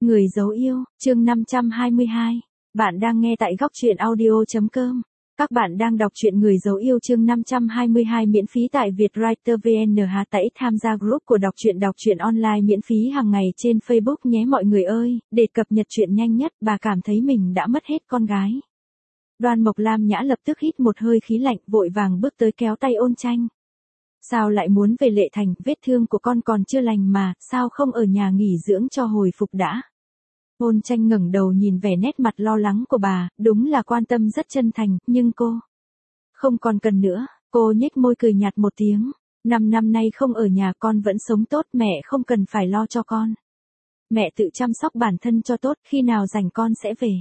Người dấu yêu, chương 522. Bạn đang nghe tại góc truyện audio.com. Các bạn đang đọc truyện Người dấu yêu chương 522 miễn phí tại Vietwriter VN. Hãy tham gia group của đọc truyện online miễn phí hàng ngày trên Facebook nhé mọi người ơi, để cập nhật truyện nhanh nhất. Bà cảm thấy mình đã mất hết con gái. Đoan Mộc Lam Nhã lập tức hít một hơi khí lạnh, vội vàng bước tới kéo tay Ôn Tranh. Sao lại muốn về Lệ Thành, vết thương của con còn chưa lành mà, sao không ở nhà nghỉ dưỡng cho hồi phục đã. Ôn Tranh ngẩng đầu nhìn vẻ nét mặt lo lắng của bà, đúng là quan tâm rất chân thành, nhưng cô không còn cần nữa. Cô nhếch môi cười nhạt một tiếng. 5 năm nay không ở nhà con vẫn sống tốt, mẹ không cần phải lo cho con. Mẹ tự chăm sóc bản thân cho tốt, khi nào rảnh con sẽ về.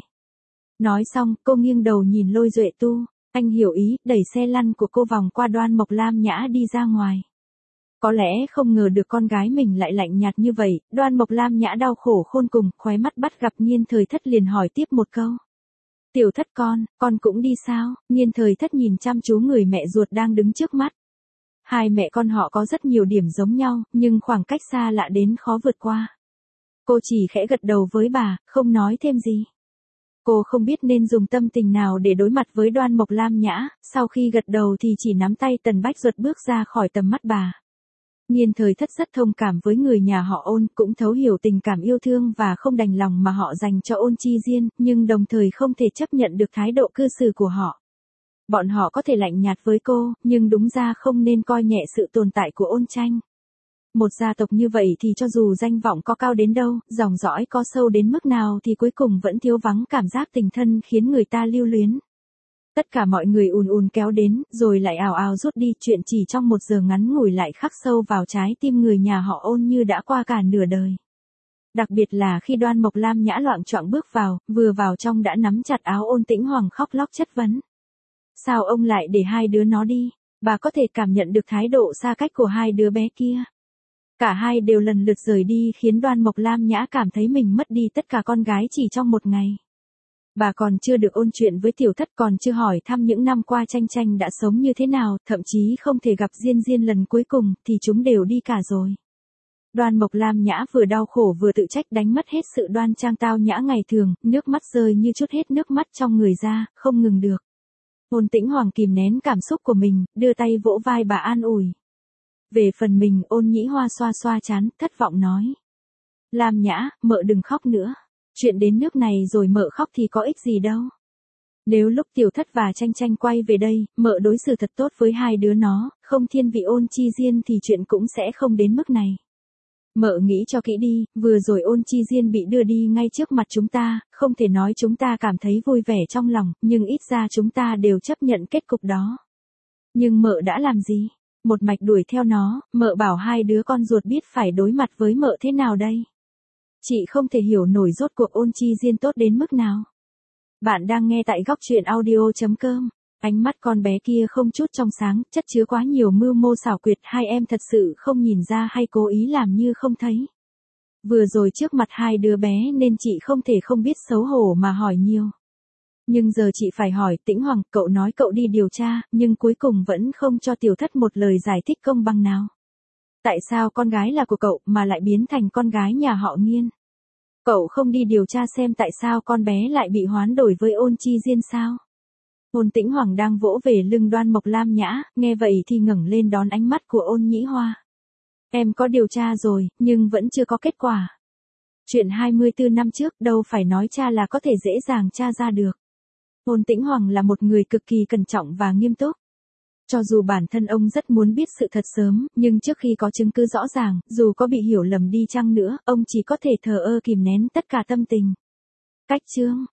Nói xong, cô nghiêng đầu nhìn Lôi Duệ Tu. Anh hiểu ý, đẩy xe lăn của cô vòng qua Đoan Mộc Lam Nhã đi ra ngoài. Có lẽ không ngờ được con gái mình lại lạnh nhạt như vậy, Đoan Mộc Lam Nhã đau khổ khôn cùng, khóe mắt bắt gặp Nhiên Thời Thất liền hỏi tiếp một câu. Tiểu Thất con cũng đi sao? Nhiên Thời Thất nhìn chăm chú người mẹ ruột đang đứng trước mắt. Hai mẹ con họ có rất nhiều điểm giống nhau, nhưng khoảng cách xa lạ đến khó vượt qua. Cô chỉ khẽ gật đầu với bà, không nói thêm gì. Cô không biết nên dùng tâm tình nào để đối mặt với Đoan Mộc Lam Nhã, sau khi gật đầu thì chỉ nắm tay Tần Bách Duật bước ra khỏi tầm mắt bà. Nhiên Thời Thất rất thông cảm với người nhà họ Ôn, cũng thấu hiểu tình cảm yêu thương và không đành lòng mà họ dành cho Ôn Chi Diên, nhưng đồng thời không thể chấp nhận được thái độ cư xử của họ. Bọn họ có thể lạnh nhạt với cô, nhưng đúng ra không nên coi nhẹ sự tồn tại của Ôn Tranh. Một gia tộc như vậy thì cho dù danh vọng có cao đến đâu, dòng dõi có sâu đến mức nào thì cuối cùng vẫn thiếu vắng cảm giác tình thân khiến người ta lưu luyến. Tất cả mọi người ùn ùn kéo đến, rồi lại ào ào rút đi, chuyện chỉ trong 1 giờ ngắn ngủi lại khắc sâu vào trái tim người nhà họ Ôn như đã qua cả nửa đời. Đặc biệt là khi Đoan Mộc Lam Nhã loạng choạng bước vào, vừa vào trong đã nắm chặt áo Ôn Tĩnh Hoàng khóc lóc chất vấn. Sao ông lại để hai đứa nó đi? Bà có thể cảm nhận được thái độ xa cách của hai đứa bé kia. Cả hai đều lần lượt rời đi khiến Đoan Mộc Lam Nhã cảm thấy mình mất đi tất cả con gái chỉ trong 1 ngày. Bà còn chưa được ôn chuyện với Tiểu Thất, còn chưa hỏi thăm những năm qua Tranh Tranh đã sống như thế nào, thậm chí không thể gặp Diên Diên lần cuối cùng, thì chúng đều đi cả rồi. Đoan Mộc Lam Nhã vừa đau khổ vừa tự trách, đánh mất hết sự đoan trang tao nhã ngày thường, nước mắt rơi như chút hết nước mắt trong người ra, không ngừng được. Ôn Tĩnh Hoàng kìm nén cảm xúc của mình, đưa tay vỗ vai bà an ủi. Về phần mình, Ôn Nhĩ Hoa xoa xoa trán, thất vọng nói. Lam Nhã, mợ đừng khóc nữa. Chuyện đến nước này rồi mợ khóc thì có ích gì đâu. Nếu lúc Tiểu Thất và Tranh Tranh quay về đây, mợ đối xử thật tốt với hai đứa nó, không thiên vị Ôn Chi Diên thì chuyện cũng sẽ không đến mức này. Mợ nghĩ cho kỹ đi, vừa rồi Ôn Chi Diên bị đưa đi ngay trước mặt chúng ta, không thể nói chúng ta cảm thấy vui vẻ trong lòng, nhưng ít ra chúng ta đều chấp nhận kết cục đó. Nhưng mợ đã làm gì? Một mạch đuổi theo nó, mợ bảo hai đứa con ruột biết phải đối mặt với mợ thế nào đây? Chị không thể hiểu nổi rốt cuộc Ôn Chi Diên tốt đến mức nào. Bạn đang nghe tại góc truyện audio.com. Ánh mắt con bé kia không chút trong sáng, chất chứa quá nhiều mưu mô xảo quyệt, hai em thật sự không nhìn ra hay cố ý làm như không thấy. Vừa rồi trước mặt hai đứa bé nên chị không thể không biết xấu hổ mà hỏi nhiều. Nhưng giờ chị phải hỏi. Tĩnh Hoàng, cậu nói cậu đi điều tra, nhưng cuối cùng vẫn không cho Tiểu Thất một lời giải thích công bằng nào. Tại sao con gái là của cậu mà lại biến thành con gái nhà họ Nghiên? Cậu không đi điều tra xem tại sao con bé lại bị hoán đổi với Ôn Chi Diên sao? Ôn Tĩnh Hoàng đang vỗ về lưng Đoan Mộc Lam Nhã, nghe vậy thì ngẩng lên đón ánh mắt của Ôn Nhĩ Hoa. Em có điều tra rồi, nhưng vẫn chưa có kết quả. Chuyện 24 năm trước đâu phải nói tra là có thể dễ dàng tra ra được. Ôn Tĩnh Hoàng là một người cực kỳ cẩn trọng và nghiêm túc. Cho dù bản thân ông rất muốn biết sự thật sớm, nhưng trước khi có chứng cứ rõ ràng, dù có bị hiểu lầm đi chăng nữa, ông chỉ có thể thờ ơ kìm nén tất cả tâm tình. Cách chương,